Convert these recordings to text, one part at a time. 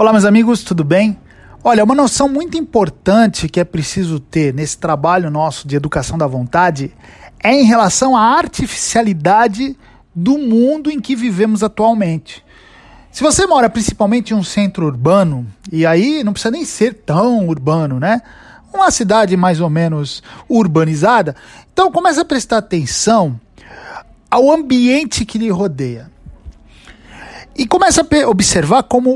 Olá, meus amigos, tudo bem? Olha, uma noção muito importante que é preciso ter nesse trabalho nosso de educação da vontade é em relação à artificialidade do mundo em que vivemos atualmente. Se você mora principalmente em um centro urbano, e aí não precisa nem ser tão urbano, né? Uma cidade mais ou menos urbanizada, então começa a prestar atenção ao ambiente que lhe rodeia. E começa a observar como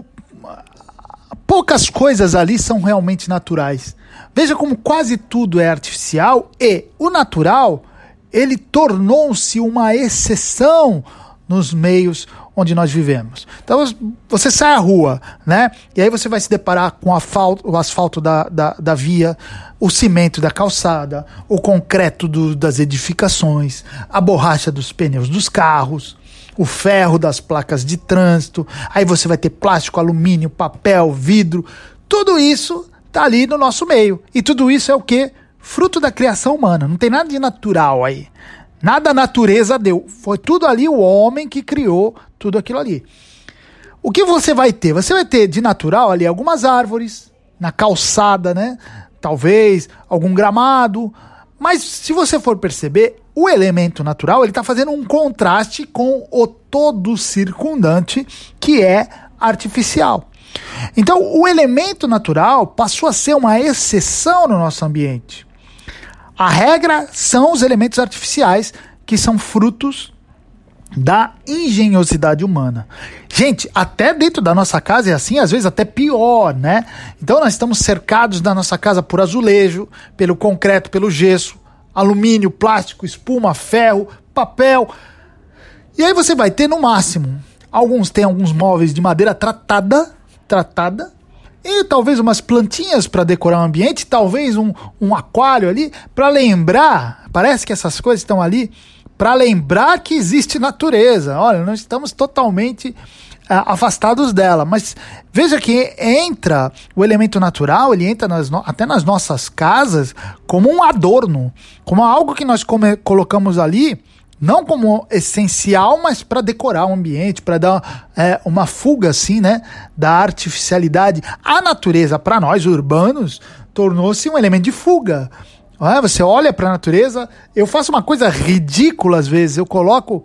poucas coisas ali são realmente naturais. Veja como quase tudo é artificial e o natural, ele tornou-se uma exceção nos meios onde nós vivemos. Então você sai à rua, né? E aí você vai se deparar com o asfalto da via, o cimento da calçada, o concreto das edificações, a borracha dos pneus dos carros, o ferro das placas de trânsito, aí você vai ter plástico, alumínio, papel, vidro, tudo isso está ali no nosso meio. E tudo isso é o quê? Fruto da criação humana, não tem nada de natural aí. Nada a natureza deu, foi tudo ali o homem que criou tudo aquilo ali. O que você vai ter? Você vai ter de natural ali algumas árvores, na calçada, né? Talvez algum gramado, mas se você for perceber, o elemento natural ele está fazendo um contraste com o todo circundante que é artificial. Então o elemento natural passou a ser uma exceção no nosso ambiente. A regra são os elementos artificiais que são frutos da engenhosidade humana. Gente, até dentro da nossa casa é assim, às vezes até pior, né? Então nós estamos cercados da nossa casa por azulejo, pelo concreto, pelo gesso, alumínio, plástico, espuma, ferro, papel. E aí você vai ter no máximo, tem alguns móveis de madeira tratada, e talvez umas plantinhas para decorar o ambiente, talvez um aquário ali, para lembrar, parece que essas coisas estão ali, para lembrar que existe natureza. Olha, nós estamos totalmente afastados dela, mas veja que entra o elemento natural, ele entra até nas nossas casas como um adorno, como algo que nós colocamos ali, não como essencial, mas para decorar o ambiente, para dar uma fuga assim, né, da artificialidade. A natureza, para nós urbanos, tornou-se um elemento de fuga. Você olha para a natureza, eu faço uma coisa ridícula às vezes, eu coloco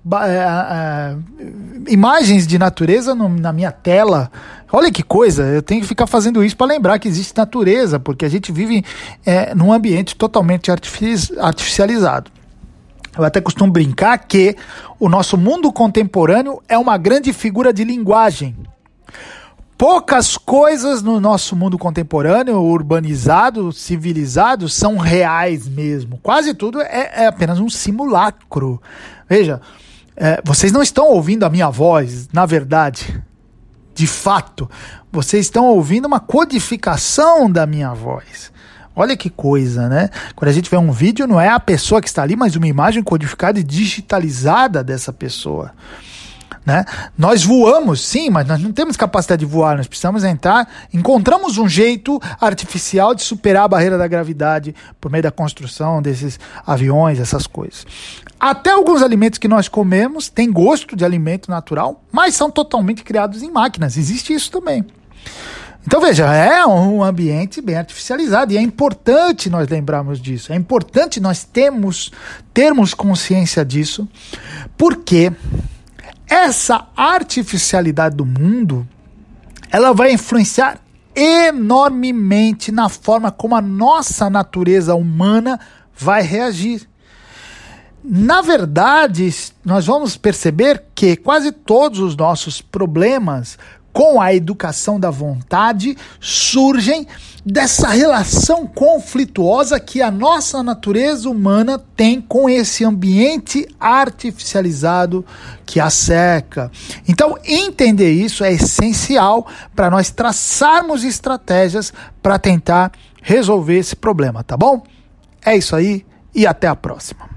imagens de natureza na minha tela. Olha que coisa, eu tenho que ficar fazendo isso para lembrar que existe natureza, porque a gente vive num ambiente totalmente artificializado. Eu até costumo brincar que o nosso mundo contemporâneo é uma grande figura de linguagem. Poucas coisas no nosso mundo contemporâneo, urbanizado, civilizado, são reais mesmo. Quase tudo é apenas um simulacro. Veja, vocês não estão ouvindo a minha voz, na verdade, de fato. Vocês estão ouvindo uma codificação da minha voz. Olha que coisa, né? Quando a gente vê um vídeo, não é a pessoa que está ali, mas uma imagem codificada e digitalizada dessa pessoa, né? Nós voamos, sim, mas nós não temos capacidade de voar, nós precisamos encontramos um jeito artificial de superar a barreira da gravidade por meio da construção desses aviões, essas coisas. Até alguns alimentos que nós comemos têm gosto de alimento natural, mas são totalmente criados em máquinas, existe isso também. Então veja, é um ambiente bem artificializado e é importante nós lembrarmos disso, é importante nós termos consciência disso, porque essa artificialidade do mundo, ela vai influenciar enormemente na forma como a nossa natureza humana vai reagir. Na verdade, nós vamos perceber que quase todos os nossos problemas com a educação da vontade surgem dessa relação conflituosa que a nossa natureza humana tem com esse ambiente artificializado que a cerca. Então, entender isso é essencial para nós traçarmos estratégias para tentar resolver esse problema, tá bom? É isso aí e até a próxima.